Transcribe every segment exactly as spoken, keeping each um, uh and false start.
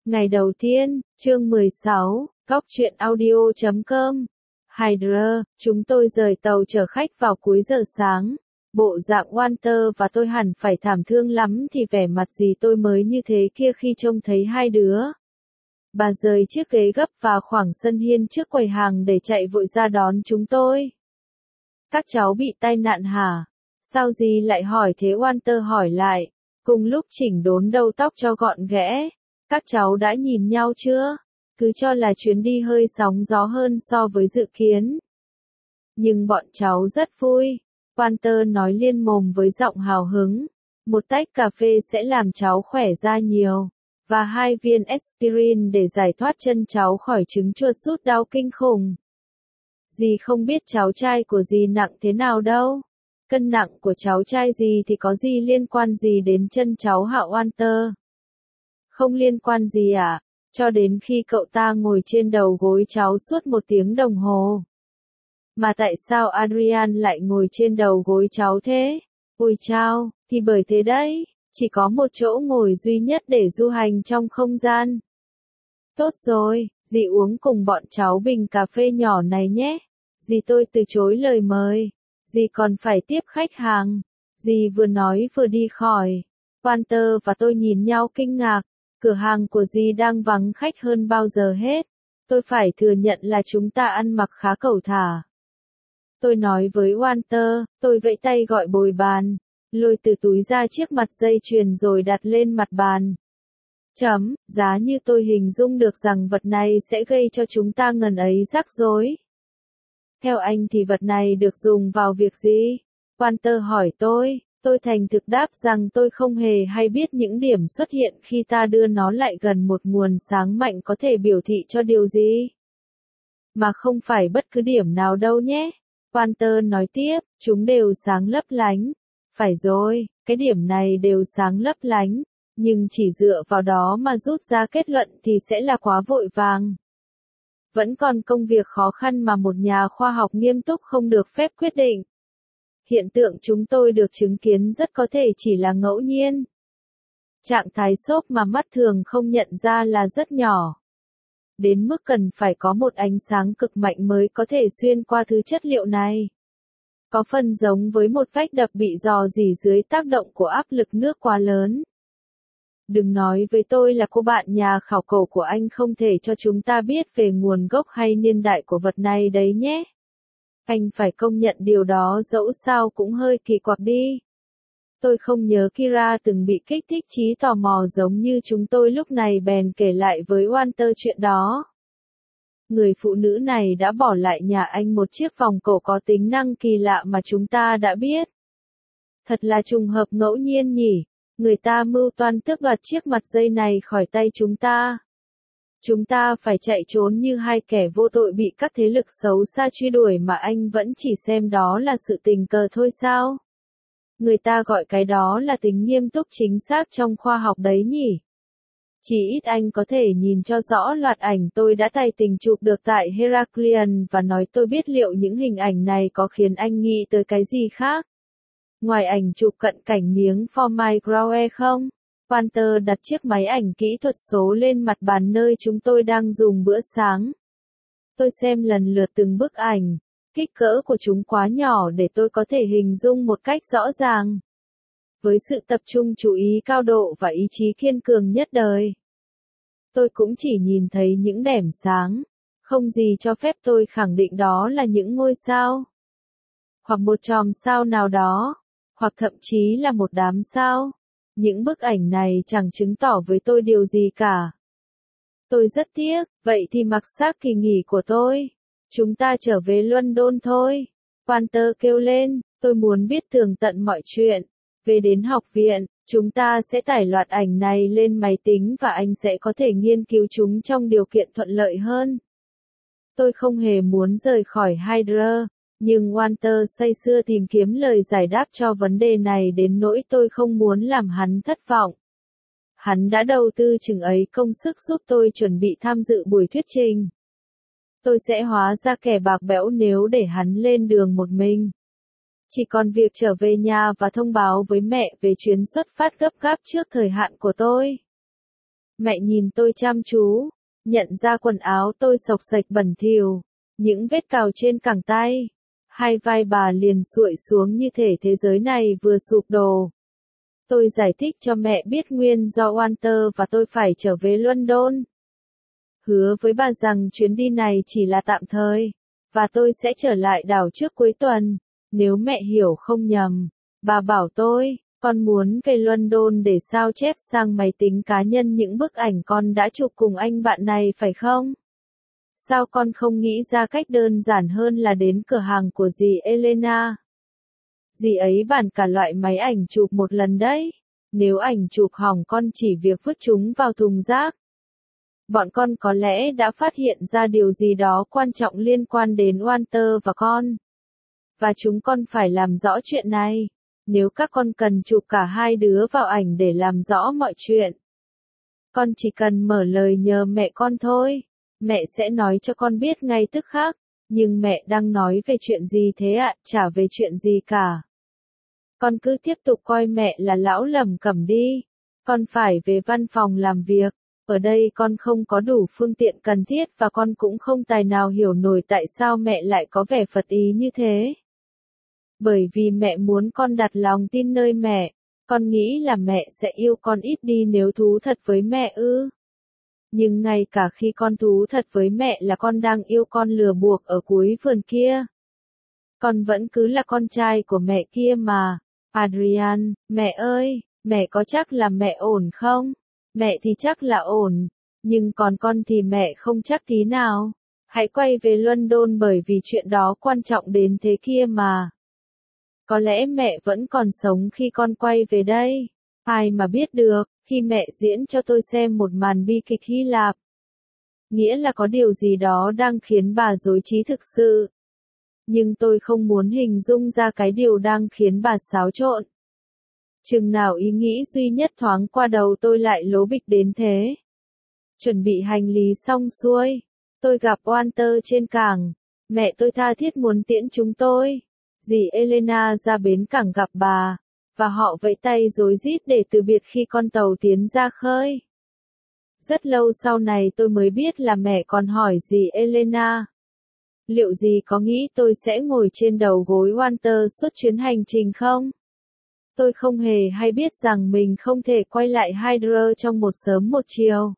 Ngày đầu tiên, chương mười sáu, góc truyện audio chấm com. Hydra, chúng tôi rời tàu chở khách vào cuối giờ sáng. Bộ dạng Walter và tôi hẳn phải thảm thương lắm thì vẻ mặt gì tôi mới như thế kia khi trông thấy hai đứa. Bà rời chiếc ghế gấp vào khoảng sân hiên trước quầy hàng để chạy vội ra đón chúng tôi. Các cháu bị tai nạn hả? Sao gì lại hỏi thế? Walter hỏi lại, cùng lúc chỉnh đốn đầu tóc cho gọn ghẽ. Các cháu đã nhìn nhau chưa? Cứ cho là chuyến đi hơi sóng gió hơn so với dự kiến. Nhưng bọn cháu rất vui. Walter nói liên mồm với giọng hào hứng. Một tách cà phê sẽ làm cháu khỏe ra nhiều. Và hai viên aspirin để giải thoát chân cháu khỏi chứng chuột rút đau kinh khủng. Dì không biết cháu trai của dì nặng thế nào đâu. Cân nặng của cháu trai dì thì có gì liên quan gì đến chân cháu hả Walter? Không liên quan gì ạ, à? Cho đến khi cậu ta ngồi trên đầu gối cháu suốt một tiếng đồng hồ. Mà tại sao Adrian lại ngồi trên đầu gối cháu thế? Ôi chao, thì bởi thế đấy, chỉ có một chỗ ngồi duy nhất để du hành trong không gian. Tốt rồi, dì uống cùng bọn cháu bình cà phê nhỏ này nhé. Dì tôi từ chối lời mời. Dì còn phải tiếp khách hàng. Dì vừa nói vừa đi khỏi. Walter và tôi nhìn nhau kinh ngạc. Cửa hàng của dì đang vắng khách hơn bao giờ hết. Tôi phải thừa nhận là chúng ta ăn mặc khá cẩu thả. Tôi nói với Walter, tôi vẫy tay gọi bồi bàn, lôi từ túi ra chiếc mặt dây chuyền rồi đặt lên mặt bàn. Chấm, giá như tôi hình dung được rằng vật này sẽ gây cho chúng ta ngần ấy rắc rối. Theo anh thì vật này được dùng vào việc gì? Walter hỏi tôi. Tôi thành thực đáp rằng tôi không hề hay biết những điểm xuất hiện khi ta đưa nó lại gần một nguồn sáng mạnh có thể biểu thị cho điều gì. Mà không phải bất cứ điểm nào đâu nhé. Walter nói tiếp, chúng đều sáng lấp lánh. Phải rồi, cái điểm này đều sáng lấp lánh, nhưng chỉ dựa vào đó mà rút ra kết luận thì sẽ là quá vội vàng. Vẫn còn công việc khó khăn mà một nhà khoa học nghiêm túc không được phép quyết định. Hiện tượng chúng tôi được chứng kiến rất có thể chỉ là ngẫu nhiên. Trạng thái xốp mà mắt thường không nhận ra là rất nhỏ. Đến mức cần phải có một ánh sáng cực mạnh mới có thể xuyên qua thứ chất liệu này. Có phần giống với một vách đập bị rò rỉ dưới tác động của áp lực nước quá lớn. Đừng nói với tôi là cô bạn nhà khảo cổ của anh không thể cho chúng ta biết về nguồn gốc hay niên đại của vật này đấy nhé. Anh phải công nhận điều đó dẫu sao cũng hơi kỳ quặc đi. Tôi không nhớ Kira từng bị kích thích trí tò mò giống như chúng tôi lúc này bèn kể lại với Walter chuyện đó. Người phụ nữ này đã bỏ lại nhà anh một chiếc vòng cổ có tính năng kỳ lạ mà chúng ta đã biết. Thật là trùng hợp ngẫu nhiên nhỉ, người ta mưu toan tước đoạt chiếc mặt dây này khỏi tay chúng ta. Chúng ta phải chạy trốn như hai kẻ vô tội bị các thế lực xấu xa truy đuổi mà anh vẫn chỉ xem đó là sự tình cờ thôi sao? Người ta gọi cái đó là tính nghiêm túc chính xác trong khoa học đấy nhỉ? Chỉ ít anh có thể nhìn cho rõ loạt ảnh tôi đã tài tình chụp được tại Heraklion và nói tôi biết liệu những hình ảnh này có khiến anh nghĩ tới cái gì khác. Ngoài ảnh chụp cận cảnh miếng For My Growe không? Walter đặt chiếc máy ảnh kỹ thuật số lên mặt bàn nơi chúng tôi đang dùng bữa sáng. Tôi xem lần lượt từng bức ảnh. Kích cỡ của chúng quá nhỏ để tôi có thể hình dung một cách rõ ràng. Với sự tập trung chú ý cao độ và ý chí kiên cường nhất đời, tôi cũng chỉ nhìn thấy những đẻm sáng. Không gì cho phép tôi khẳng định đó là những ngôi sao. Hoặc một chòm sao nào đó. Hoặc thậm chí là một đám sao. Những bức ảnh này chẳng chứng tỏ với tôi điều gì cả. Tôi rất tiếc, vậy thì mặc xác kỳ nghỉ của tôi. Chúng ta trở về London thôi. Walter kêu lên, tôi muốn biết tường tận mọi chuyện. Về đến học viện, chúng ta sẽ tải loạt ảnh này lên máy tính và anh sẽ có thể nghiên cứu chúng trong điều kiện thuận lợi hơn. Tôi không hề muốn rời khỏi Hydra, nhưng Walter say sưa tìm kiếm lời giải đáp cho vấn đề này đến nỗi tôi không muốn làm hắn thất vọng. Hắn đã đầu tư chừng ấy công sức giúp tôi chuẩn bị tham dự buổi thuyết trình. Tôi sẽ hóa ra kẻ bạc bẽo nếu để hắn lên đường một mình. Chỉ còn việc trở về nhà và thông báo với mẹ về chuyến xuất phát gấp gáp trước thời hạn của tôi. Mẹ nhìn tôi chăm chú, nhận ra quần áo tôi xộc xệch bẩn thỉu, những vết cào trên cẳng tay. Hai vai bà liền xuội xuống như thể thế giới này vừa sụp đổ. Tôi giải thích cho mẹ biết nguyên do Walter và tôi phải trở về London. Hứa với bà rằng chuyến đi này chỉ là tạm thời, và tôi sẽ trở lại đảo trước cuối tuần. Nếu mẹ hiểu không nhầm, bà bảo tôi, con muốn về London để sao chép sang máy tính cá nhân những bức ảnh con đã chụp cùng anh bạn này phải không? Sao con không nghĩ ra cách đơn giản hơn là đến cửa hàng của dì Elena? Dì ấy bàn cả loại máy ảnh chụp một lần đấy. Nếu ảnh chụp hỏng con chỉ việc vứt chúng vào thùng rác. Bọn con có lẽ đã phát hiện ra điều gì đó quan trọng liên quan đến Walter và con. Và chúng con phải làm rõ chuyện này. Nếu các con cần chụp cả hai đứa vào ảnh để làm rõ mọi chuyện, con chỉ cần mở lời nhờ mẹ con thôi. Mẹ sẽ nói cho con biết ngay tức khắc. Nhưng mẹ đang nói về chuyện gì thế ạ? Chả về chuyện gì cả. Con cứ tiếp tục coi mẹ là lão lẩm cẩm đi. Con phải về văn phòng làm việc. Ở đây con không có đủ phương tiện cần thiết và con cũng không tài nào hiểu nổi tại sao mẹ lại có vẻ phật ý như thế. Bởi vì mẹ muốn con đặt lòng tin nơi mẹ. Con nghĩ là mẹ sẽ yêu con ít đi nếu thú thật với mẹ ư. Nhưng ngay cả khi con thú thật với mẹ là con đang yêu con lừa buộc ở cuối vườn kia. Con vẫn cứ là con trai của mẹ kia mà. Adrian, mẹ ơi, mẹ có chắc là mẹ ổn không? Mẹ thì chắc là ổn, nhưng còn con thì mẹ không chắc tí nào. Hãy quay về London bởi vì chuyện đó quan trọng đến thế kia mà. Có lẽ mẹ vẫn còn sống khi con quay về đây. Ai mà biết được, khi mẹ diễn cho tôi xem một màn bi kịch Hy Lạp. Nghĩa là có điều gì đó đang khiến bà rối trí thực sự. Nhưng tôi không muốn hình dung ra cái điều đang khiến bà xáo trộn. Chừng nào ý nghĩ duy nhất thoáng qua đầu tôi lại lố bịch đến thế. Chuẩn bị hành lý xong xuôi. Tôi gặp Walter trên cảng. Mẹ tôi tha thiết muốn tiễn chúng tôi. Dì Elena ra bến cảng gặp bà. Và họ vẫy tay rối rít để từ biệt khi con tàu tiến ra khơi. Rất lâu sau này tôi mới biết là mẹ còn hỏi dì Elena. Liệu dì có nghĩ tôi sẽ ngồi trên đầu gối Walter suốt chuyến hành trình không? Tôi không hề hay biết rằng mình không thể quay lại Hydra trong một sớm một chiều.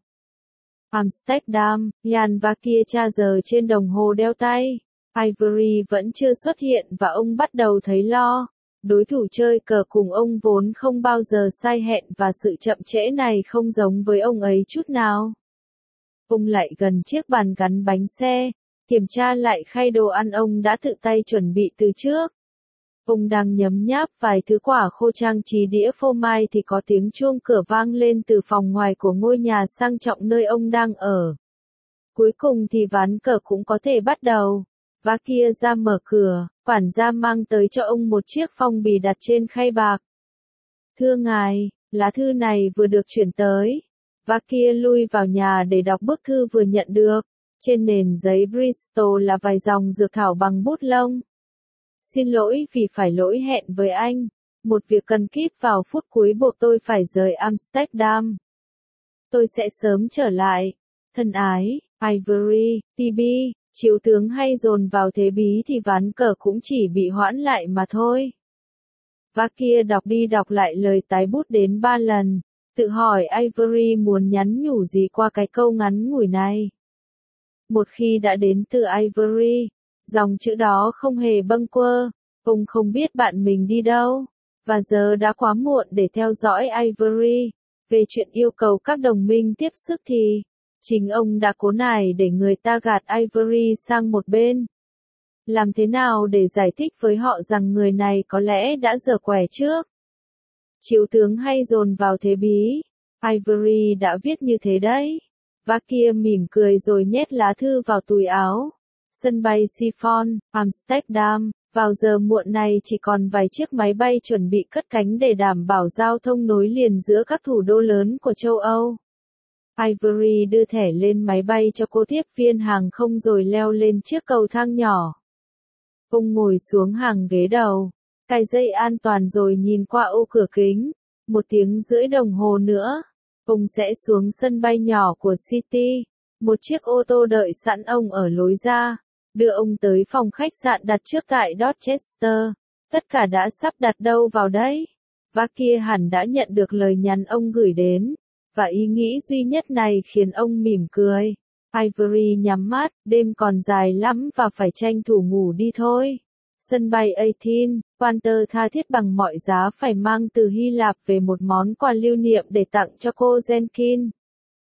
Amsterdam, Jan và kia tra giờ trên đồng hồ đeo tay. Ivory vẫn chưa xuất hiện và ông bắt đầu thấy lo. Đối thủ chơi cờ cùng ông vốn không bao giờ sai hẹn và sự chậm trễ này không giống với ông ấy chút nào. Ông lại gần chiếc bàn gắn bánh xe, kiểm tra lại khay đồ ăn ông đã tự tay chuẩn bị từ trước. Ông đang nhấm nháp vài thứ quả khô trang trí đĩa phô mai thì có tiếng chuông cửa vang lên từ phòng ngoài của ngôi nhà sang trọng nơi ông đang ở. Cuối cùng thì ván cờ cũng có thể bắt đầu. Và kia ra mở cửa, quản gia mang tới cho ông một chiếc phong bì đặt trên khay bạc. Thưa ngài, lá thư này vừa được chuyển tới. Và kia lui vào nhà để đọc bức thư vừa nhận được. Trên nền giấy Bristol là vài dòng dược thảo bằng bút lông. Xin lỗi vì phải lỗi hẹn với anh. Một việc cần kíp vào phút cuối buộc tôi phải rời Amsterdam. Tôi sẽ sớm trở lại. Thân ái, Ivory, tê bê, chiếu tướng hay dồn vào thế bí thì ván cờ cũng chỉ bị hoãn lại mà thôi. Và kia đọc đi đọc lại lời tái bút đến ba lần. Tự hỏi Ivory muốn nhắn nhủ gì qua cái câu ngắn ngủi này. Một khi đã đến từ Ivory, dòng chữ đó không hề bâng quơ, ông không biết bạn mình đi đâu, và giờ đã quá muộn để theo dõi Ivory. Về chuyện yêu cầu các đồng minh tiếp sức thì, chính ông đã cố nài để người ta gạt Ivory sang một bên. Làm thế nào để giải thích với họ rằng người này có lẽ đã giở quẻ trước? Chiếu tướng hay dồn vào thế bí, Ivory đã viết như thế đấy. Và kia mỉm cười rồi nhét lá thư vào túi áo. Sân bay Schiphol, Amsterdam, vào giờ muộn này chỉ còn vài chiếc máy bay chuẩn bị cất cánh để đảm bảo giao thông nối liền giữa các thủ đô lớn của châu Âu. Ivory đưa thẻ lên máy bay cho cô tiếp viên hàng không rồi leo lên chiếc cầu thang nhỏ. Ông ngồi xuống hàng ghế đầu, cài dây an toàn rồi nhìn qua ô cửa kính. Một tiếng rưỡi đồng hồ nữa. Ông sẽ xuống sân bay nhỏ của City. Một chiếc ô tô đợi sẵn ông ở lối ra, đưa ông tới phòng khách sạn đặt trước tại Dorchester. Tất cả đã sắp đặt đâu vào đấy. Và kia hẳn đã nhận được lời nhắn ông gửi đến. Và ý nghĩ duy nhất này khiến ông mỉm cười. Ivory nhắm mắt, đêm còn dài lắm và phải tranh thủ ngủ đi thôi. Sân bay mười tám, Walter tha thiết bằng mọi giá phải mang từ Hy Lạp về một món quà lưu niệm để tặng cho cô Jenkins.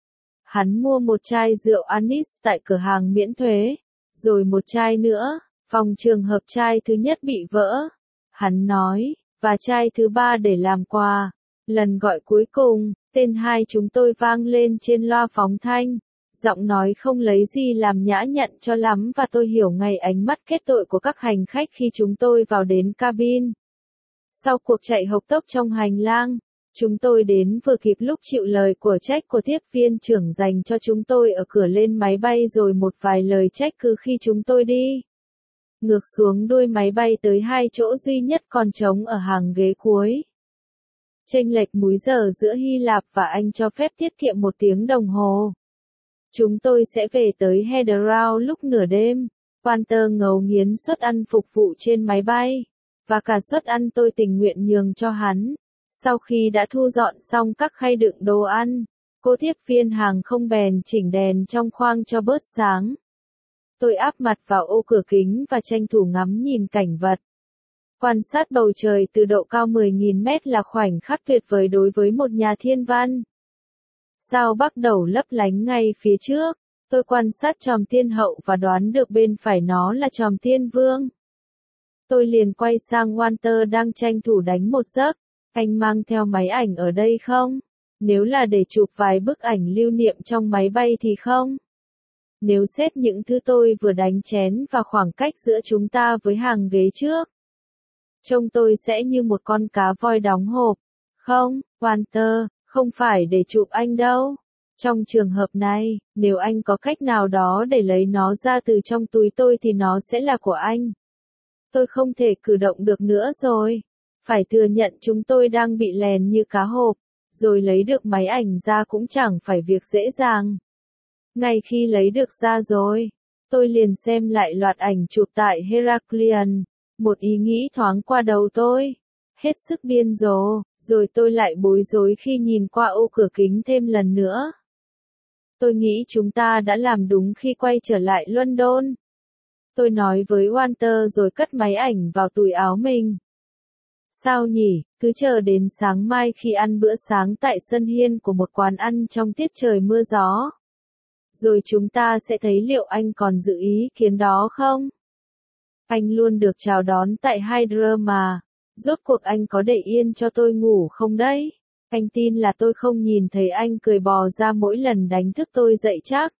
Hắn mua một chai rượu anis tại cửa hàng miễn thuế, rồi một chai nữa, phòng trường hợp chai thứ nhất bị vỡ. Hắn nói, và chai thứ ba để làm quà. Lần gọi cuối cùng, tên hai chúng tôi vang lên trên loa phóng thanh. Giọng nói không lấy gì làm nhã nhặn cho lắm và tôi hiểu ngay ánh mắt kết tội của các hành khách khi chúng tôi vào đến cabin. Sau cuộc chạy hộc tốc trong hành lang, chúng tôi đến vừa kịp lúc chịu lời của trách của tiếp viên trưởng dành cho chúng tôi ở cửa lên máy bay rồi một vài lời trách cứ khi chúng tôi đi. Ngược xuống đuôi máy bay tới hai chỗ duy nhất còn trống ở hàng ghế cuối. Chênh lệch múi giờ giữa Hy Lạp và Anh cho phép tiết kiệm một tiếng đồng hồ. Chúng tôi sẽ về tới Heathrow lúc nửa đêm. Walter ngấu nghiến suất ăn phục vụ trên máy bay. Và cả suất ăn tôi tình nguyện nhường cho hắn. Sau khi đã thu dọn xong các khay đựng đồ ăn, cô tiếp viên hàng không bèn chỉnh đèn trong khoang cho bớt sáng. Tôi áp mặt vào ô cửa kính và tranh thủ ngắm nhìn cảnh vật. Quan sát bầu trời từ độ cao mười nghìn mét là khoảnh khắc tuyệt vời đối với một nhà thiên văn. Sao bắt đầu lấp lánh ngay phía trước, tôi quan sát chòm thiên hậu và đoán được bên phải nó là chòm thiên vương. Tôi liền quay sang Walter đang tranh thủ đánh một giấc. Anh mang theo máy ảnh ở đây không? Nếu là để chụp vài bức ảnh lưu niệm trong máy bay thì không. Nếu xét những thứ tôi vừa đánh chén và khoảng cách giữa chúng ta với hàng ghế trước, trông tôi sẽ như một con cá voi đóng hộp. Không, Walter, không phải để chụp anh đâu. Trong trường hợp này, nếu anh có cách nào đó để lấy nó ra từ trong túi tôi thì nó sẽ là của anh. Tôi không thể cử động được nữa rồi. Phải thừa nhận chúng tôi đang bị lèn như cá hộp, rồi lấy được máy ảnh ra cũng chẳng phải việc dễ dàng. Ngay khi lấy được ra rồi, tôi liền xem lại loạt ảnh chụp tại Heraklion, một ý nghĩ thoáng qua đầu tôi. Hết sức điên rồ, rồi tôi lại bối rối khi nhìn qua ô cửa kính thêm lần nữa. Tôi nghĩ chúng ta đã làm đúng khi quay trở lại London. Tôi nói với Walter rồi cất máy ảnh vào túi áo mình. Sao nhỉ, cứ chờ đến sáng mai khi ăn bữa sáng tại sân hiên của một quán ăn trong tiết trời mưa gió. Rồi chúng ta sẽ thấy liệu anh còn giữ ý kiến đó không? Anh luôn được chào đón tại Hydra mà. Rốt cuộc anh có để yên cho tôi ngủ không đấy? Anh tin là tôi không nhìn thấy anh cười bò ra mỗi lần đánh thức tôi dậy chắc.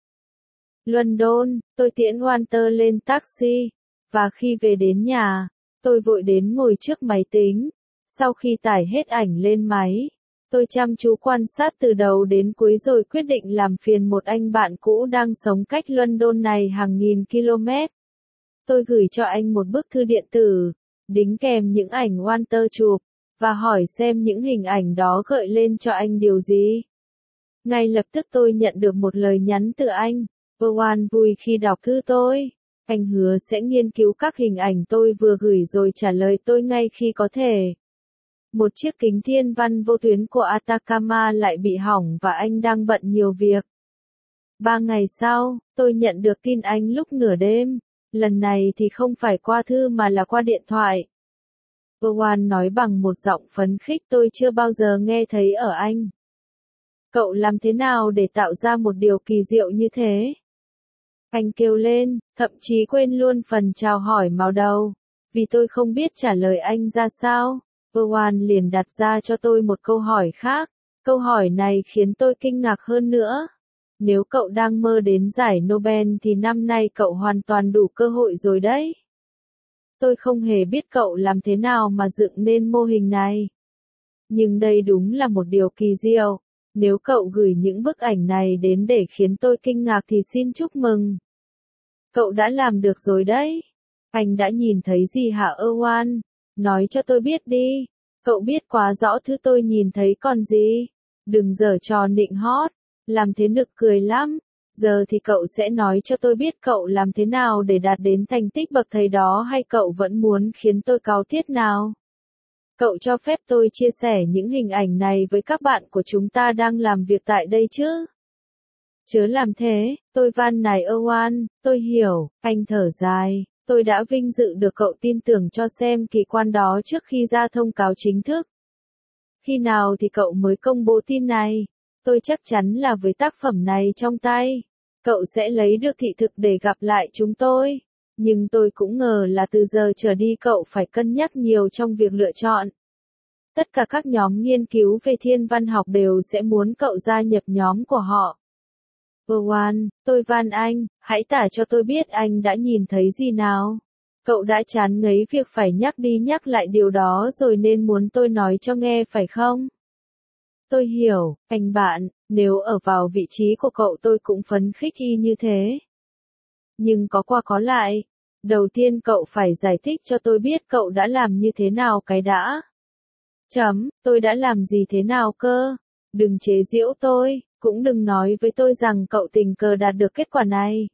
London, tôi tiễn Walter lên taxi. Và khi về đến nhà, tôi vội đến ngồi trước máy tính. Sau khi tải hết ảnh lên máy, tôi chăm chú quan sát từ đầu đến cuối rồi quyết định làm phiền một anh bạn cũ đang sống cách London này hàng nghìn km. Tôi gửi cho anh một bức thư điện tử, đính kèm những ảnh Walter chụp, và hỏi xem những hình ảnh đó gợi lên cho anh điều gì. Ngay lập tức tôi nhận được một lời nhắn từ anh. Owen vui khi đọc thư tôi. Anh hứa sẽ nghiên cứu các hình ảnh tôi vừa gửi rồi trả lời tôi ngay khi có thể. Một chiếc kính thiên văn vô tuyến của Atacama lại bị hỏng và anh đang bận nhiều việc. Ba ngày sau, tôi nhận được tin anh lúc nửa đêm. Lần này thì không phải qua thư mà là qua điện thoại. Owen nói bằng một giọng phấn khích tôi chưa bao giờ nghe thấy ở anh. Cậu làm thế nào để tạo ra một điều kỳ diệu như thế? Anh kêu lên, thậm chí quên luôn phần chào hỏi màu đầu. Vì tôi không biết trả lời anh ra sao, Owen liền đặt ra cho tôi một câu hỏi khác. Câu hỏi này khiến tôi kinh ngạc hơn nữa. Nếu cậu đang mơ đến giải Nobel thì năm nay cậu hoàn toàn đủ cơ hội rồi đấy. Tôi không hề biết cậu làm thế nào mà dựng nên mô hình này. Nhưng đây đúng là một điều kỳ diệu. Nếu cậu gửi những bức ảnh này đến để khiến tôi kinh ngạc thì xin chúc mừng. Cậu đã làm được rồi đấy. Anh đã nhìn thấy gì hả Owen? Nói cho tôi biết đi. Cậu biết quá rõ thứ tôi nhìn thấy còn gì. Đừng giở trò nịnh hót, làm thế nực cười lắm. Giờ thì cậu sẽ nói cho tôi biết cậu làm thế nào để đạt đến thành tích bậc thầy đó hay cậu vẫn muốn khiến tôi cáu tiết nào? Cậu cho phép tôi chia sẻ những hình ảnh này với các bạn của chúng ta đang làm việc tại đây chứ? Chớ làm thế, tôi van nài Owen, tôi hiểu, anh thở dài, tôi đã vinh dự được cậu tin tưởng cho xem kỳ quan đó trước khi ra thông cáo chính thức. Khi nào thì cậu mới công bố tin này? Tôi chắc chắn là với tác phẩm này trong tay, cậu sẽ lấy được thị thực để gặp lại chúng tôi. Nhưng tôi cũng ngờ là từ giờ trở đi cậu phải cân nhắc nhiều trong việc lựa chọn. Tất cả các nhóm nghiên cứu về thiên văn học đều sẽ muốn cậu gia nhập nhóm của họ. Owen, tôi van anh, hãy tả cho tôi biết anh đã nhìn thấy gì nào. Cậu đã chán ngấy việc phải nhắc đi nhắc lại điều đó rồi nên muốn tôi nói cho nghe phải không? Tôi hiểu, anh bạn, nếu ở vào vị trí của cậu tôi cũng phấn khích y như thế. Nhưng có qua có lại, đầu tiên cậu phải giải thích cho tôi biết cậu đã làm như thế nào cái đã. Chấm, tôi đã làm gì thế nào cơ? Đừng chế giễu tôi, cũng đừng nói với tôi rằng cậu tình cờ đạt được kết quả này.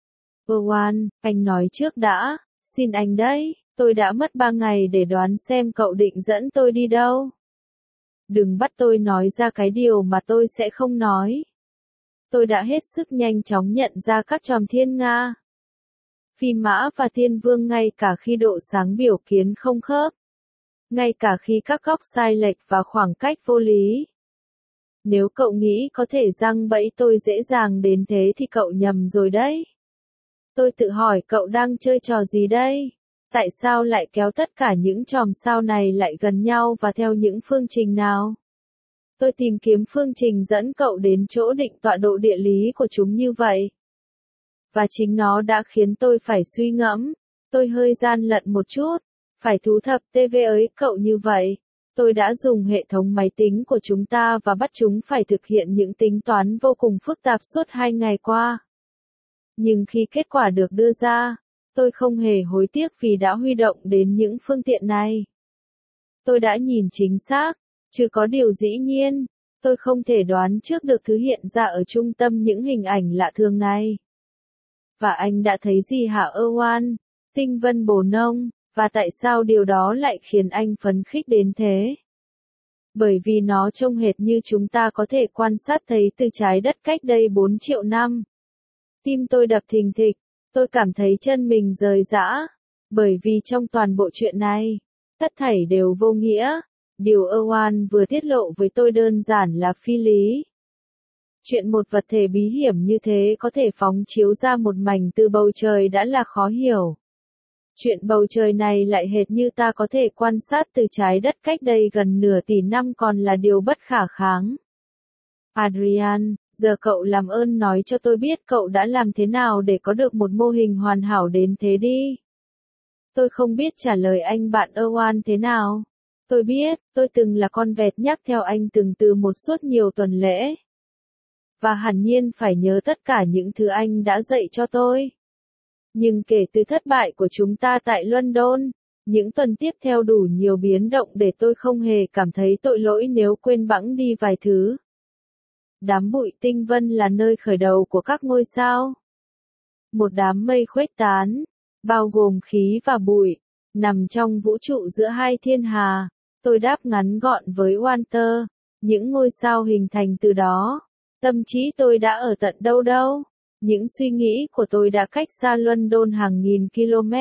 Owen, anh nói trước đã, xin anh đấy, tôi đã mất ba ngày để đoán xem cậu định dẫn tôi đi đâu. Đừng bắt tôi nói ra cái điều mà tôi sẽ không nói. Tôi đã hết sức nhanh chóng nhận ra các chòm thiên nga, phi mã và thiên vương ngay cả khi độ sáng biểu kiến không khớp. Ngay cả khi các góc sai lệch và khoảng cách vô lý. Nếu cậu nghĩ có thể giăng bẫy tôi dễ dàng đến thế thì cậu nhầm rồi đấy. Tôi tự hỏi cậu đang chơi trò gì đây? Tại sao lại kéo tất cả những chòm sao này lại gần nhau và theo những phương trình nào? Tôi tìm kiếm phương trình dẫn cậu đến chỗ định tọa độ địa lý của chúng như vậy. Và chính nó đã khiến tôi phải suy ngẫm. Tôi hơi gian lận một chút. Phải thú thập tê vê ấy cậu như vậy. Tôi đã dùng hệ thống máy tính của chúng ta và bắt chúng phải thực hiện những tính toán vô cùng phức tạp suốt hai ngày qua. Nhưng khi kết quả được đưa ra, tôi không hề hối tiếc vì đã huy động đến những phương tiện này. Tôi đã nhìn chính xác, chứ có điều dĩ nhiên, tôi không thể đoán trước được thứ hiện ra ở trung tâm những hình ảnh lạ thường này. Và anh đã thấy gì hả Owen? Tinh vân bồ nông. Và tại sao điều đó lại khiến anh phấn khích đến thế? Bởi vì nó trông hệt như chúng ta có thể quan sát thấy từ trái đất cách đây bốn triệu năm. Tim tôi đập thình thịch, tôi cảm thấy chân mình rời rã. Bởi vì trong toàn bộ chuyện này, tất thảy đều vô nghĩa. Điều Owen vừa tiết lộ với tôi đơn giản là phi lý. Chuyện một vật thể bí hiểm như thế có thể phóng chiếu ra một mảnh từ bầu trời đã là khó hiểu. Chuyện bầu trời này lại hệt như ta có thể quan sát từ trái đất cách đây gần nửa tỷ năm còn là điều bất khả kháng. Adrian, giờ cậu làm ơn nói cho tôi biết cậu đã làm thế nào để có được một mô hình hoàn hảo đến thế đi. Tôi không biết trả lời anh bạn Owen thế nào. Tôi biết, tôi từng là con vẹt nhắc theo anh từng từ một suốt nhiều tuần lễ. Và hẳn nhiên phải nhớ tất cả những thứ anh đã dạy cho tôi. Nhưng kể từ thất bại của chúng ta tại London, những tuần tiếp theo đủ nhiều biến động để tôi không hề cảm thấy tội lỗi nếu quên bẵng đi vài thứ. Đám bụi tinh vân là nơi khởi đầu của các ngôi sao. Một đám mây khuếch tán, bao gồm khí và bụi, nằm trong vũ trụ giữa hai thiên hà. Tôi đáp ngắn gọn với Walter, những ngôi sao hình thành từ đó. Tâm trí tôi đã ở tận đâu đâu. Những suy nghĩ của tôi đã cách xa London hàng nghìn km.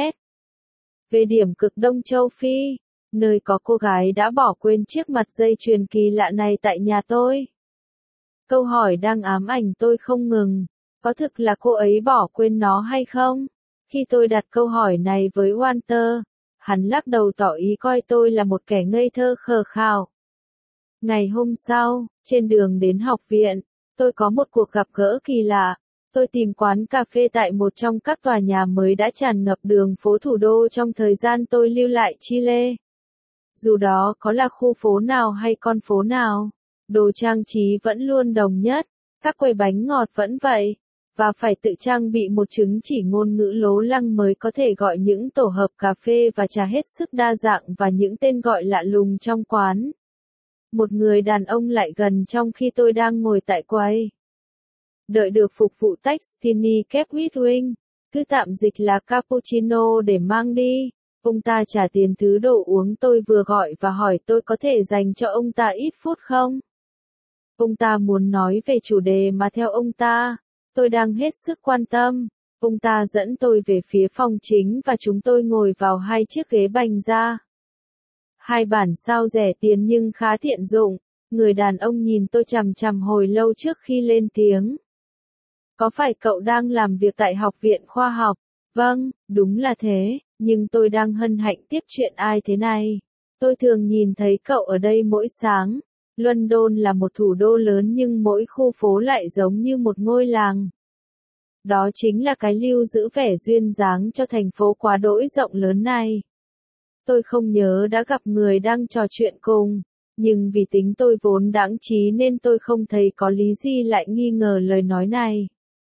Về điểm cực đông châu Phi, nơi có cô gái đã bỏ quên chiếc mặt dây chuyền kỳ lạ này tại nhà tôi. Câu hỏi đang ám ảnh tôi không ngừng. Có thực là cô ấy bỏ quên nó hay không? Khi tôi đặt câu hỏi này với Walter, hắn lắc đầu tỏ ý coi tôi là một kẻ ngây thơ khờ khạo. Ngày hôm sau, trên đường đến học viện, tôi có một cuộc gặp gỡ kỳ lạ. Tôi tìm quán cà phê tại một trong các tòa nhà mới đã tràn ngập đường phố thủ đô trong thời gian tôi lưu lại Chile. Dù đó có là khu phố nào hay con phố nào, đồ trang trí vẫn luôn đồng nhất, các quầy bánh ngọt vẫn vậy, và phải tự trang bị một chứng chỉ ngôn ngữ lố lăng mới có thể gọi những tổ hợp cà phê và trà hết sức đa dạng và những tên gọi lạ lùng trong quán. Một người đàn ông lại gần trong khi tôi đang ngồi tại quầy. Đợi được phục vụ tách skinny kép with wing, cứ tạm dịch là cappuccino để mang đi. Ông ta trả tiền thứ đồ uống tôi vừa gọi và hỏi tôi có thể dành cho ông ta ít phút không? Ông ta muốn nói về chủ đề mà theo ông ta, tôi đang hết sức quan tâm. Ông ta dẫn tôi về phía phòng chính và chúng tôi ngồi vào hai chiếc ghế bành da. Hai bản sao rẻ tiền nhưng khá tiện dụng. Người đàn ông nhìn tôi chằm chằm hồi lâu trước khi lên tiếng. Có phải cậu đang làm việc tại Học viện Khoa học? Vâng, đúng là thế, nhưng tôi đang hân hạnh tiếp chuyện ai thế này. Tôi thường nhìn thấy cậu ở đây mỗi sáng. London là một thủ đô lớn nhưng mỗi khu phố lại giống như một ngôi làng. Đó chính là cái lưu giữ vẻ duyên dáng cho thành phố quá đỗi rộng lớn này. Tôi không nhớ đã gặp người đang trò chuyện cùng, nhưng vì tính tôi vốn đãng trí nên tôi không thấy có lý gì lại nghi ngờ lời nói này.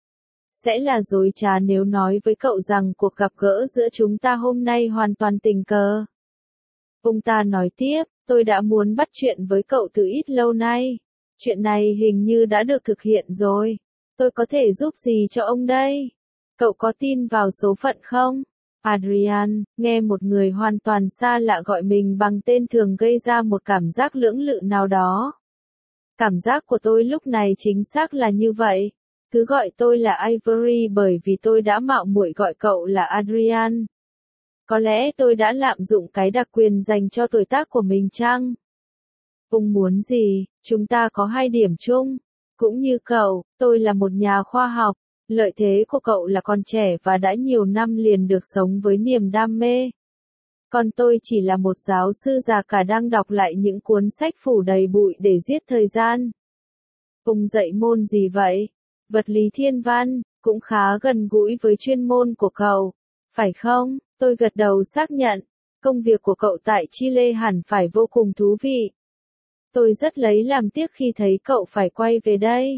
Sẽ là dối trá nếu nói với cậu rằng cuộc gặp gỡ giữa chúng ta hôm nay hoàn toàn tình cờ. Ông ta nói tiếp, tôi đã muốn bắt chuyện với cậu từ ít lâu nay. Chuyện này hình như đã được thực hiện rồi. Tôi có thể giúp gì cho ông đây? Cậu có tin vào số phận không? Adrian, nghe một người hoàn toàn xa lạ gọi mình bằng tên thường gây ra một cảm giác lưỡng lự nào đó. Cảm giác của tôi lúc này chính xác là như vậy. Cứ gọi tôi là Ivory bởi vì tôi đã mạo muội gọi cậu là Adrian. Có lẽ tôi đã lạm dụng cái đặc quyền dành cho tuổi tác của mình chăng? Ông muốn gì? Chúng ta có hai điểm chung. Cũng như cậu, tôi là một nhà khoa học. Lợi thế của cậu là còn trẻ và đã nhiều năm liền được sống với niềm đam mê. Còn tôi chỉ là một giáo sư già cả đang đọc lại những cuốn sách phủ đầy bụi để giết thời gian. Ông dạy môn gì vậy? Vật lý thiên văn, cũng khá gần gũi với chuyên môn của cậu, phải không? Tôi gật đầu xác nhận. Công việc của cậu tại Chile hẳn phải vô cùng thú vị. Tôi rất lấy làm tiếc khi thấy cậu phải quay về đây.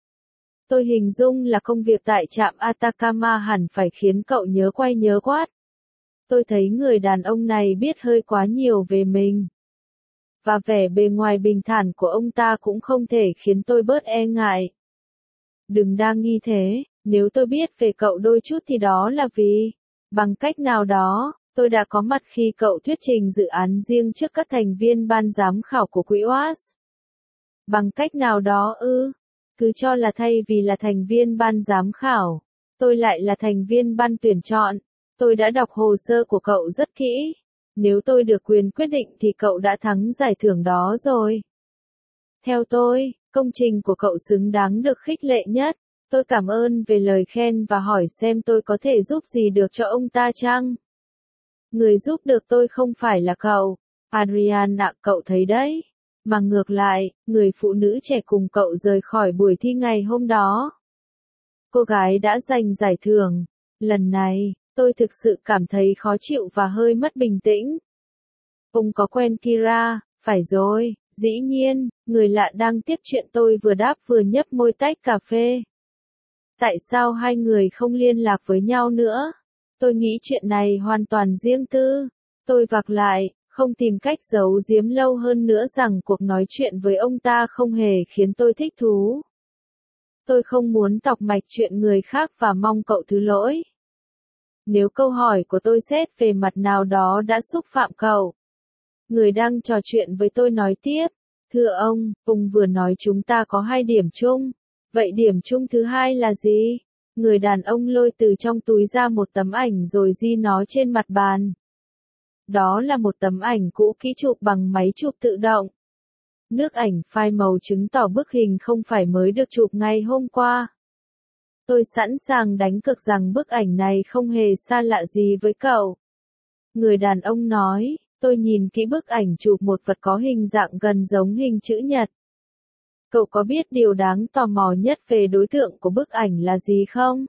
Tôi hình dung là công việc tại trạm Atacama hẳn phải khiến cậu nhớ quay nhớ quát. Tôi thấy người đàn ông này biết hơi quá nhiều về mình. Và vẻ bề ngoài bình thản của ông ta cũng không thể khiến tôi bớt e ngại. Đừng đang nghi thế, nếu tôi biết về cậu đôi chút thì đó là vì, bằng cách nào đó, tôi đã có mặt khi cậu thuyết trình dự án riêng trước các thành viên ban giám khảo của quỹ oa ét. Bằng cách nào đó ư? Cứ cho là thay vì là thành viên ban giám khảo, tôi lại là thành viên ban tuyển chọn. Tôi đã đọc hồ sơ của cậu rất kỹ. Nếu tôi được quyền quyết định thì cậu đã thắng giải thưởng đó rồi. Theo tôi, công trình của cậu xứng đáng được khích lệ nhất. Tôi cảm ơn về lời khen và hỏi xem tôi có thể giúp gì được cho ông ta chăng? Người giúp được tôi không phải là cậu, Adrian ạ, cậu thấy đấy. Mà ngược lại, người phụ nữ trẻ cùng cậu rời khỏi buổi thi ngày hôm đó. Cô gái đã giành giải thưởng. Lần này, tôi thực sự cảm thấy khó chịu và hơi mất bình tĩnh. Ông có quen Kira? Phải rồi, dĩ nhiên, người lạ đang tiếp chuyện tôi vừa đáp vừa nhấp môi tách cà phê. Tại sao hai người không liên lạc với nhau nữa? Tôi nghĩ chuyện này hoàn toàn riêng tư. Tôi vạc lại, không tìm cách giấu giếm lâu hơn nữa rằng cuộc nói chuyện với ông ta không hề khiến tôi thích thú. Tôi không muốn tọc mạch chuyện người khác và mong cậu thứ lỗi. Nếu câu hỏi của tôi xét về mặt nào đó đã xúc phạm cậu. Người đang trò chuyện với tôi nói tiếp. Thưa ông, ông vừa nói chúng ta có hai điểm chung. Vậy điểm chung thứ hai là gì? Người đàn ông lôi từ trong túi ra một tấm ảnh rồi di nó trên mặt bàn. Đó là một tấm ảnh cũ kỹ chụp bằng máy chụp tự động. Nước ảnh file màu chứng tỏ bức hình không phải mới được chụp ngày hôm qua. Tôi sẵn sàng đánh cược rằng bức ảnh này không hề xa lạ gì với cậu. Người đàn ông nói, tôi nhìn kỹ bức ảnh chụp một vật có hình dạng gần giống hình chữ nhật. Cậu có biết điều đáng tò mò nhất về đối tượng của bức ảnh là gì không?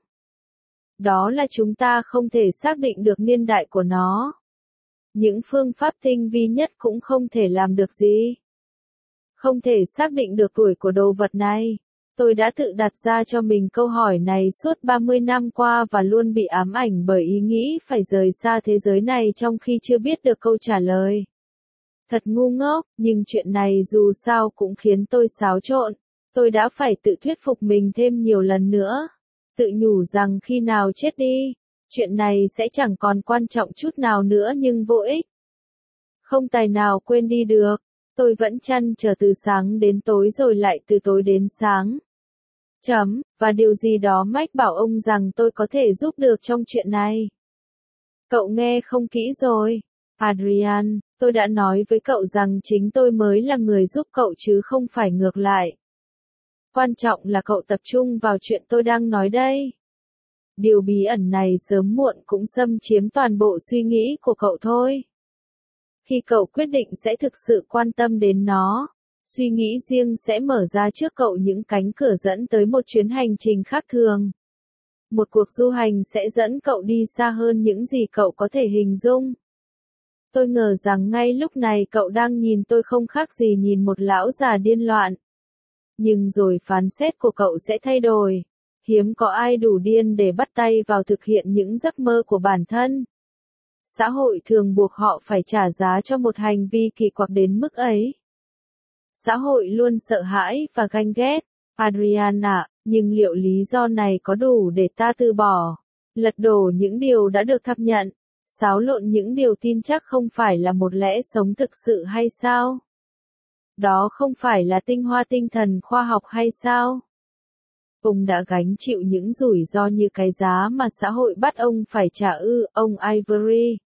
Đó là chúng ta không thể xác định được niên đại của nó. Những phương pháp tinh vi nhất cũng không thể làm được gì. Không thể xác định được tuổi của đồ vật này. Tôi đã tự đặt ra cho mình câu hỏi này suốt ba mươi năm qua và luôn bị ám ảnh bởi ý nghĩ phải rời xa thế giới này trong khi chưa biết được câu trả lời. Thật ngu ngốc, nhưng chuyện này dù sao cũng khiến tôi xáo trộn. Tôi đã phải tự thuyết phục mình thêm nhiều lần nữa. Tự nhủ rằng khi nào chết đi, chuyện này sẽ chẳng còn quan trọng chút nào nữa nhưng vô ích. Không tài nào quên đi được. Tôi vẫn trăn trở từ sáng đến tối rồi lại từ tối đến sáng. Chấm, và điều gì đó mách bảo ông rằng tôi có thể giúp được trong chuyện này. Cậu nghe không kỹ rồi. Adrian, tôi đã nói với cậu rằng chính tôi mới là người giúp cậu chứ không phải ngược lại. Quan trọng là cậu tập trung vào chuyện tôi đang nói đây. Điều bí ẩn này sớm muộn cũng xâm chiếm toàn bộ suy nghĩ của cậu thôi. Khi cậu quyết định sẽ thực sự quan tâm đến nó, suy nghĩ riêng sẽ mở ra trước cậu những cánh cửa dẫn tới một chuyến hành trình khác thường. Một cuộc du hành sẽ dẫn cậu đi xa hơn những gì cậu có thể hình dung. Tôi ngờ rằng ngay lúc này cậu đang nhìn tôi không khác gì nhìn một lão già điên loạn. Nhưng rồi phán xét của cậu sẽ thay đổi. Hiếm có ai đủ điên để bắt tay vào thực hiện những giấc mơ của bản thân. Xã hội thường buộc họ phải trả giá cho một hành vi kỳ quặc đến mức ấy. Xã hội luôn sợ hãi và ganh ghét. Adriana, nhưng liệu lý do này có đủ để ta từ bỏ? Lật đổ những điều đã được thập nhận, xáo lộn những điều tin chắc không phải là một lẽ sống thực sự hay sao? Đó không phải là tinh hoa tinh thần khoa học hay sao? Ông đã gánh chịu những rủi ro như cái giá mà xã hội bắt ông phải trả ư, ông Ivory.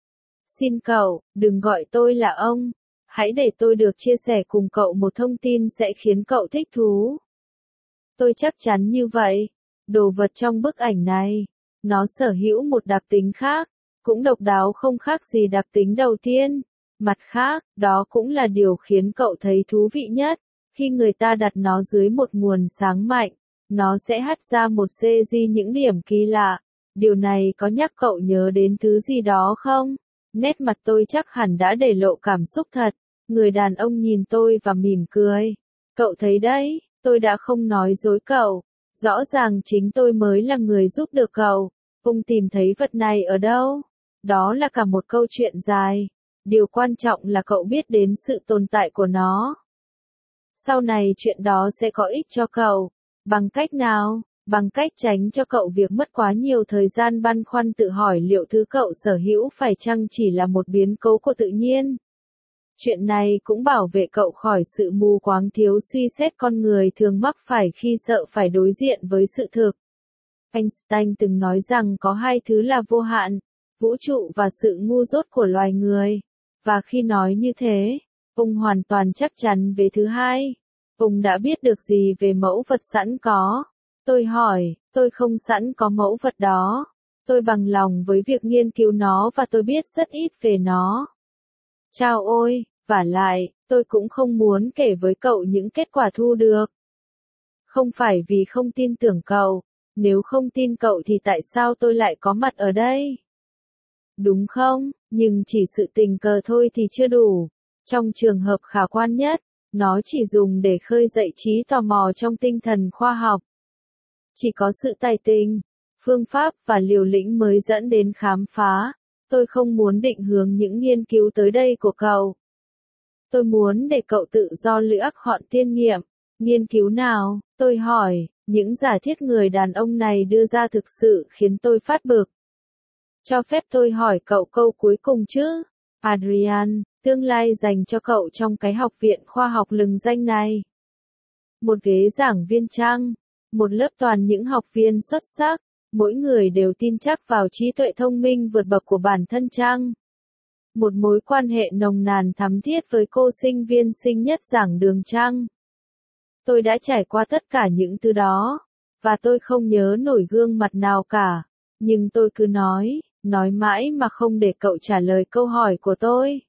Xin cậu, đừng gọi tôi là ông. Hãy để tôi được chia sẻ cùng cậu một thông tin sẽ khiến cậu thích thú. Tôi chắc chắn như vậy. Đồ vật trong bức ảnh này, nó sở hữu một đặc tính khác, cũng độc đáo không khác gì đặc tính đầu tiên. Mặt khác, đó cũng là điều khiến cậu thấy thú vị nhất. Khi người ta đặt nó dưới một nguồn sáng mạnh, nó sẽ hắt ra một series những điểm kỳ lạ. Điều này có nhắc cậu nhớ đến thứ gì đó không? Nét mặt tôi chắc hẳn đã để lộ cảm xúc thật. Người đàn ông nhìn tôi và mỉm cười. Cậu thấy đấy, tôi đã không nói dối cậu. Rõ ràng chính tôi mới là người giúp được cậu. Ông tìm thấy vật này ở đâu? Đó là cả một câu chuyện dài. Điều quan trọng là cậu biết đến sự tồn tại của nó. Sau này chuyện đó sẽ có ích cho cậu. Bằng cách nào? Bằng cách tránh cho cậu việc mất quá nhiều thời gian băn khoăn tự hỏi liệu thứ cậu sở hữu phải chăng chỉ là một biến cố của tự nhiên. Chuyện này cũng bảo vệ cậu khỏi sự mù quáng thiếu suy xét con người thường mắc phải khi sợ phải đối diện với sự thực. Einstein từng nói rằng có hai thứ là vô hạn, vũ trụ và sự ngu dốt của loài người. Và khi nói như thế, ông hoàn toàn chắc chắn về thứ hai. Ông đã biết được gì về mẫu vật sẵn có? Tôi hỏi, tôi không sẵn có mẫu vật đó. Tôi bằng lòng với việc nghiên cứu nó và tôi biết rất ít về nó. Chao ôi, vả lại, tôi cũng không muốn kể với cậu những kết quả thu được. Không phải vì không tin tưởng cậu, nếu không tin cậu thì tại sao tôi lại có mặt ở đây? Đúng không, nhưng chỉ sự tình cờ thôi thì chưa đủ. Trong trường hợp khả quan nhất, nó chỉ dùng để khơi dậy trí tò mò trong tinh thần khoa học. Chỉ có sự tài tình, phương pháp và liều lĩnh mới dẫn đến khám phá. Tôi không muốn định hướng những nghiên cứu tới đây của cậu. Tôi muốn để cậu tự do lựa chọn tiên nghiệm. Nghiên cứu nào? Tôi hỏi, những giả thiết người đàn ông này đưa ra thực sự khiến tôi phát bực. Cho phép tôi hỏi cậu câu cuối cùng chứ? Adrian, tương lai dành cho cậu trong cái học viện khoa học lừng danh này. Một ghế giảng viên chăng? Một lớp toàn những học viên xuất sắc, mỗi người đều tin chắc vào trí tuệ thông minh vượt bậc của bản thân chăng? Một mối quan hệ nồng nàn thắm thiết với cô sinh viên xinh nhất giảng đường chăng? Tôi đã trải qua tất cả những thứ đó, và tôi không nhớ nổi gương mặt nào cả, nhưng tôi cứ nói, nói mãi mà không để cậu trả lời câu hỏi của tôi.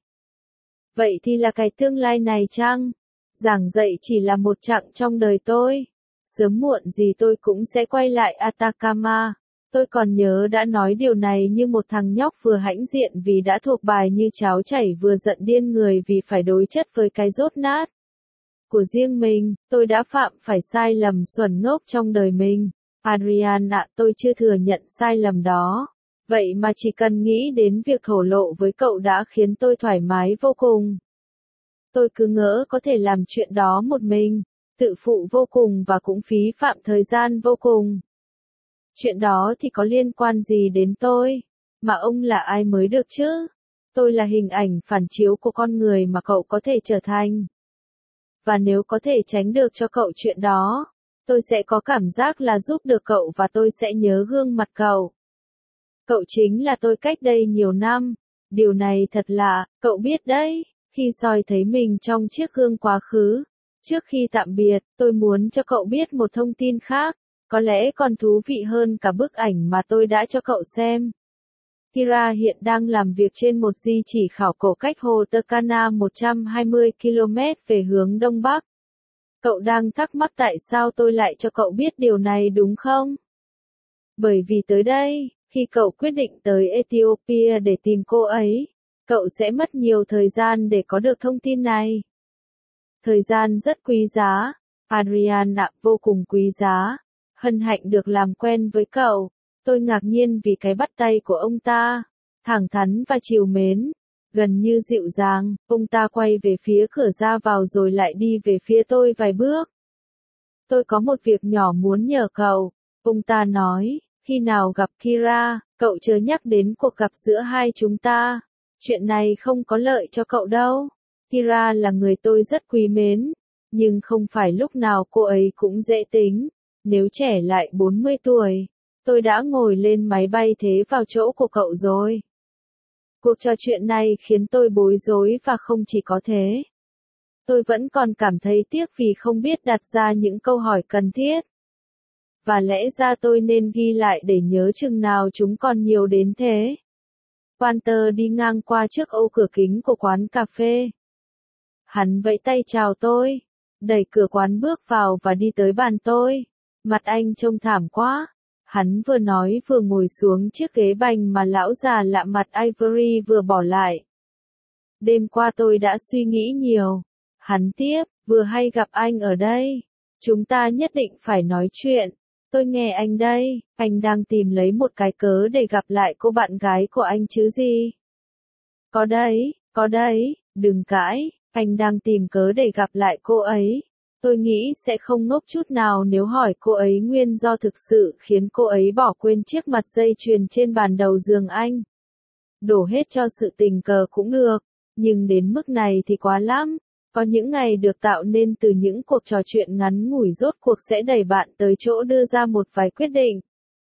Vậy thì là cái tương lai này chăng? Giảng dạy chỉ là một chặng trong đời tôi. Sớm muộn gì tôi cũng sẽ quay lại Atacama. Tôi còn nhớ đã nói điều này như một thằng nhóc vừa hãnh diện vì đã thuộc bài như cháo chảy vừa giận điên người vì phải đối chất với cái dốt nát của riêng mình. Tôi đã phạm phải sai lầm xuẩn ngốc trong đời mình. Adriana, tôi chưa thừa nhận sai lầm đó. Vậy mà chỉ cần nghĩ đến việc thổ lộ với cậu đã khiến tôi thoải mái vô cùng. Tôi cứ ngỡ có thể làm chuyện đó một mình, tự phụ vô cùng và cũng phí phạm thời gian vô cùng. Chuyện đó thì có liên quan gì đến tôi? Mà ông là ai mới được chứ? Tôi là hình ảnh phản chiếu của con người mà cậu có thể trở thành. Và nếu có thể tránh được cho cậu chuyện đó, tôi sẽ có cảm giác là giúp được cậu và tôi sẽ nhớ gương mặt cậu. Cậu chính là tôi cách đây nhiều năm. Điều này thật lạ, cậu biết đấy, khi soi thấy mình trong chiếc gương quá khứ. Trước khi tạm biệt, tôi muốn cho cậu biết một thông tin khác, có lẽ còn thú vị hơn cả bức ảnh mà tôi đã cho cậu xem. Kira hiện đang làm việc trên một di chỉ khảo cổ cách hồ Turkana một trăm hai mươi ki lô mét về hướng đông bắc. Cậu đang thắc mắc tại sao tôi lại cho cậu biết điều này đúng không? Bởi vì tới đây, khi cậu quyết định tới Ethiopia để tìm cô ấy, cậu sẽ mất nhiều thời gian để có được thông tin này. Thời gian rất quý giá, Adriana vô cùng quý giá, hân hạnh được làm quen với cậu. Tôi ngạc nhiên vì cái bắt tay của ông ta, thẳng thắn và trìu mến, gần như dịu dàng. Ông ta quay về phía cửa ra vào rồi lại đi về phía tôi vài bước. Tôi có một việc nhỏ muốn nhờ cậu, ông ta nói, khi nào gặp Kira, cậu chớ nhắc đến cuộc gặp giữa hai chúng ta. Chuyện này không có lợi cho cậu đâu. Kira là người tôi rất quý mến, nhưng không phải lúc nào cô ấy cũng dễ tính. Nếu trẻ lại bốn mươi tuổi, tôi đã ngồi lên máy bay thế vào chỗ của cậu rồi. Cuộc trò chuyện này khiến tôi bối rối và không chỉ có thế. Tôi vẫn còn cảm thấy tiếc vì không biết đặt ra những câu hỏi cần thiết. Và lẽ ra tôi nên ghi lại để nhớ chừng nào chúng còn nhiều đến thế. Walter đi ngang qua trước ô cửa kính của quán cà phê. Hắn vẫy tay chào tôi, đẩy cửa quán bước vào và đi tới bàn tôi. Mặt anh trông thảm quá. Hắn vừa nói vừa ngồi xuống chiếc ghế bành mà lão già lạ mặt Ivory vừa bỏ lại. Đêm qua tôi đã suy nghĩ nhiều. Hắn tiếp, vừa hay gặp anh ở đây. Chúng ta nhất định phải nói chuyện. Tôi nghe anh đây, anh đang tìm lấy một cái cớ để gặp lại cô bạn gái của anh chứ gì? Có đấy, có đấy, đừng cãi, anh đang tìm cớ để gặp lại cô ấy. Tôi nghĩ sẽ không ngốc chút nào nếu hỏi cô ấy nguyên do thực sự khiến cô ấy bỏ quên chiếc mặt dây chuyền trên bàn đầu giường anh. Đổ hết cho sự tình cờ cũng được, nhưng đến mức này thì quá lắm. Có những ngày được tạo nên từ những cuộc trò chuyện ngắn ngủi rốt cuộc sẽ đẩy bạn tới chỗ đưa ra một vài quyết định.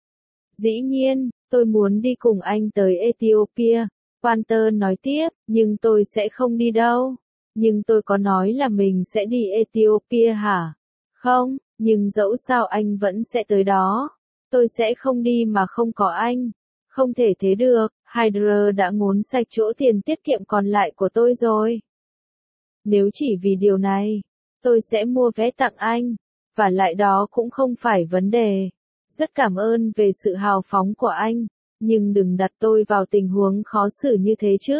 Dĩ nhiên, tôi muốn đi cùng anh tới Ethiopia, Walter nói tiếp, nhưng tôi sẽ không đi đâu. Nhưng tôi có nói là mình sẽ đi Ethiopia hả? Không, nhưng dẫu sao anh vẫn sẽ tới đó. Tôi sẽ không đi mà không có anh. Không thể thế được, Hydra đã ngốn sạch chỗ tiền tiết kiệm còn lại của tôi rồi. Nếu chỉ vì điều này, tôi sẽ mua vé tặng anh, và lại đó cũng không phải vấn đề. Rất cảm ơn về sự hào phóng của anh, nhưng đừng đặt tôi vào tình huống khó xử như thế chứ.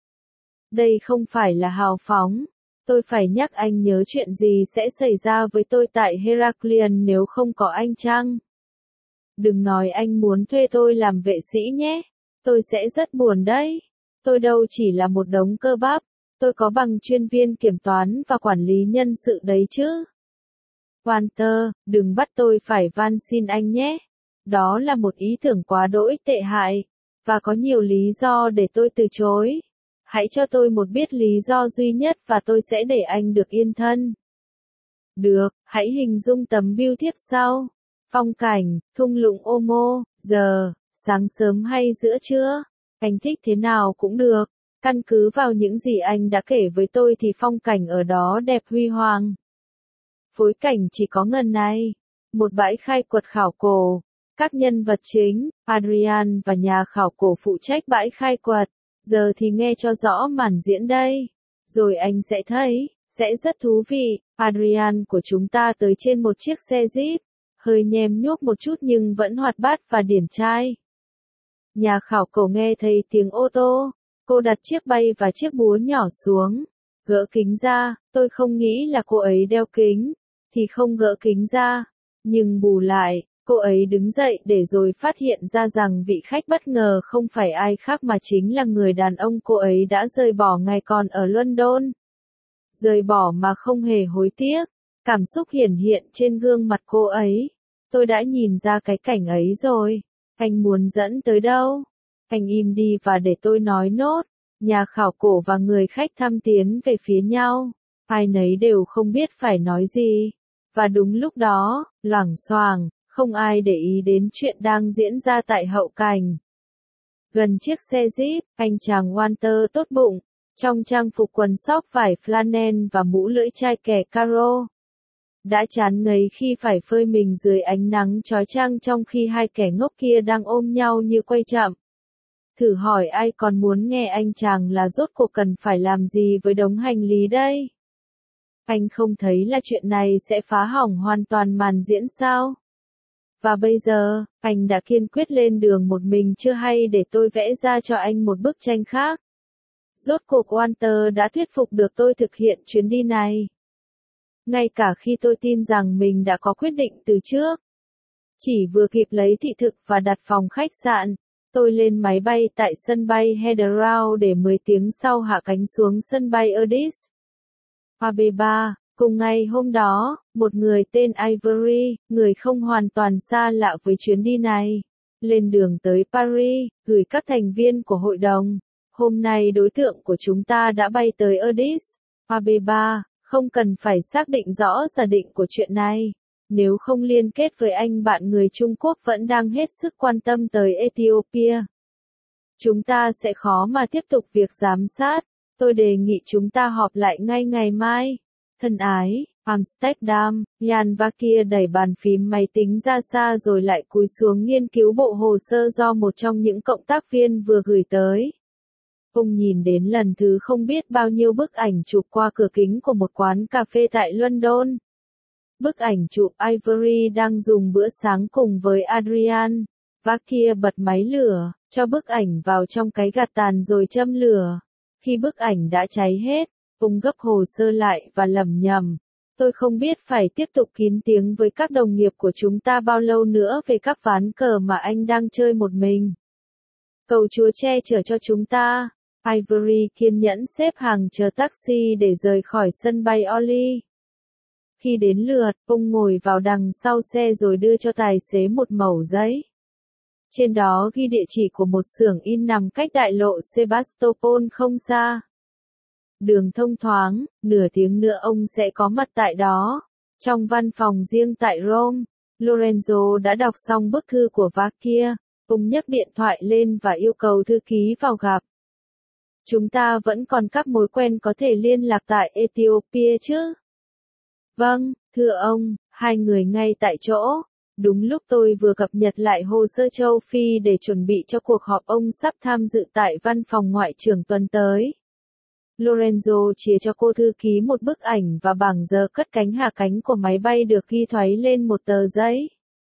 Đây không phải là hào phóng. Tôi phải nhắc anh nhớ chuyện gì sẽ xảy ra với tôi tại Heraklion nếu không có anh chăng? Đừng nói anh muốn thuê tôi làm vệ sĩ nhé. Tôi sẽ rất buồn đấy. Tôi đâu chỉ là một đống cơ bắp. Tôi có bằng chuyên viên kiểm toán và quản lý nhân sự đấy chứ. Walter, đừng bắt tôi phải van xin anh nhé. Đó là một ý tưởng quá đỗi tệ hại. Và có nhiều lý do để tôi từ chối. Hãy cho tôi một biết lý do duy nhất và tôi sẽ để anh được yên thân. Được, hãy hình dung tấm bưu thiếp sau. Phong cảnh, thung lũng Omo, giờ, sáng sớm hay giữa trưa. Anh thích thế nào cũng được. Căn cứ vào những gì anh đã kể với tôi thì phong cảnh ở đó đẹp huy hoàng. Phối cảnh chỉ có ngần này. Một bãi khai quật khảo cổ. Các nhân vật chính, Adrian và nhà khảo cổ phụ trách bãi khai quật. Giờ thì nghe cho rõ màn diễn đây. Rồi anh sẽ thấy, sẽ rất thú vị. Adrian của chúng ta tới trên một chiếc xe Jeep. Hơi nhem nhuốc một chút nhưng vẫn hoạt bát và điển trai. Nhà khảo cổ nghe thấy tiếng ô tô. Cô đặt chiếc bay và chiếc búa nhỏ xuống. Gỡ kính ra, tôi không nghĩ là cô ấy đeo kính. Thì không gỡ kính ra. Nhưng bù lại, cô ấy đứng dậy để rồi phát hiện ra rằng vị khách bất ngờ không phải ai khác mà chính là người đàn ông cô ấy đã rời bỏ ngày còn ở London. rời bỏ mà không hề hối tiếc. Cảm xúc hiển hiện trên gương mặt cô ấy. Tôi đã nhìn ra cái cảnh ấy rồi. Anh muốn dẫn tới đâu? Anh im đi và để tôi nói nốt. Nhà khảo cổ và người khách thăm tiến về phía nhau. Ai nấy đều không biết phải nói gì. Và đúng lúc đó, loảng xoảng, không ai để ý đến chuyện đang diễn ra tại hậu cảnh. Gần chiếc xe Jeep, anh chàng Walter tốt bụng, trong trang phục quần sóc vải flannel và mũ lưỡi chai kẻ caro. Đã chán ngấy khi phải phơi mình dưới ánh nắng chói chang trong khi hai kẻ ngốc kia đang ôm nhau như quay chậm. Thử hỏi ai còn muốn nghe anh chàng là rốt cuộc cần phải làm gì với đống hành lý đây? Anh không thấy là chuyện này sẽ phá hỏng hoàn toàn màn diễn sao? Và bây giờ, anh đã kiên quyết lên đường một mình chưa hay để tôi vẽ ra cho anh một bức tranh khác. Rốt cuộc Walter đã thuyết phục được tôi thực hiện chuyến đi này. Ngay cả khi tôi tin rằng mình đã có quyết định từ trước. Chỉ vừa kịp lấy thị thực và đặt phòng khách sạn, tôi lên máy bay tại sân bay Heathrow để mười tiếng sau hạ cánh xuống sân bay Addis Abeba. Cùng ngày hôm đó, một người tên Ivory, người không hoàn toàn xa lạ với chuyến đi này, lên đường tới Paris, gửi các thành viên của hội đồng. Hôm nay đối tượng của chúng ta đã bay tới Addis Abeba, không cần phải xác định rõ giả định của chuyện này. Nếu không liên kết với anh bạn người Trung Quốc vẫn đang hết sức quan tâm tới Ethiopia. Chúng ta sẽ khó mà tiếp tục việc giám sát. Tôi đề nghị chúng ta họp lại ngay ngày mai. Thân ái, Amsterdam. Jan Vakia đẩy bàn phím máy tính ra xa rồi lại cúi xuống nghiên cứu bộ hồ sơ do một trong những cộng tác viên vừa gửi tới. Ông nhìn đến lần thứ không biết bao nhiêu bức ảnh chụp qua cửa kính của một quán cà phê tại London. Bức ảnh chụp Ivory đang dùng bữa sáng cùng với Adrian. Vakia bật máy lửa, cho bức ảnh vào trong cái gạt tàn rồi châm lửa. Khi bức ảnh đã cháy hết, ông gấp hồ sơ lại và lẩm nhẩm. Tôi không biết phải tiếp tục kín tiếng với các đồng nghiệp của chúng ta bao lâu nữa về các ván cờ mà anh đang chơi một mình. Cầu Chúa che chở cho chúng ta. Ivory kiên nhẫn xếp hàng chờ taxi để rời khỏi sân bay Orly. Khi đến lượt, ông ngồi vào đằng sau xe rồi đưa cho tài xế một mẩu giấy. Trên đó ghi địa chỉ của một xưởng in nằm cách đại lộ Sebastopol không xa. Đường thông thoáng, nửa tiếng nữa ông sẽ có mặt tại đó. Trong văn phòng riêng tại Rome, Lorenzo đã đọc xong bức thư của Vakia. Ông nhấc điện thoại lên và yêu cầu thư ký vào gặp. Chúng ta vẫn còn các mối quen có thể liên lạc tại Ethiopia chứ? Vâng, thưa ông, hai người ngay tại chỗ. Đúng lúc tôi vừa cập nhật lại hồ sơ châu Phi để chuẩn bị cho cuộc họp ông sắp tham dự tại văn phòng ngoại trưởng tuần tới. Lorenzo chia cho cô thư ký một bức ảnh và bảng giờ cất cánh hạ cánh của máy bay được ghi thoái lên một tờ giấy.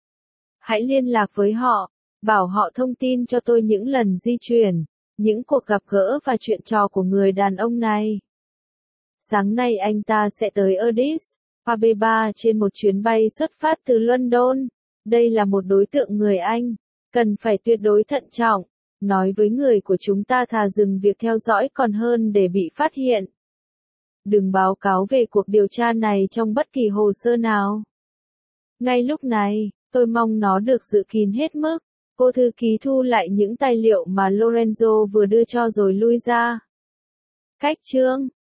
Hãy liên lạc với họ, bảo họ thông tin cho tôi những lần di chuyển, những cuộc gặp gỡ và chuyện trò của người đàn ông này. Sáng nay anh ta sẽ tới Addis Abeba trên một chuyến bay xuất phát từ London. Đây là một đối tượng người Anh, cần phải tuyệt đối thận trọng. Nói với người của chúng ta thà dừng việc theo dõi còn hơn để bị phát hiện. Đừng báo cáo về cuộc điều tra này trong bất kỳ hồ sơ nào. Ngay lúc này, tôi mong nó được giữ kín hết mức. Cô thư ký thu lại những tài liệu mà Lorenzo vừa đưa cho rồi lui ra. Cách chương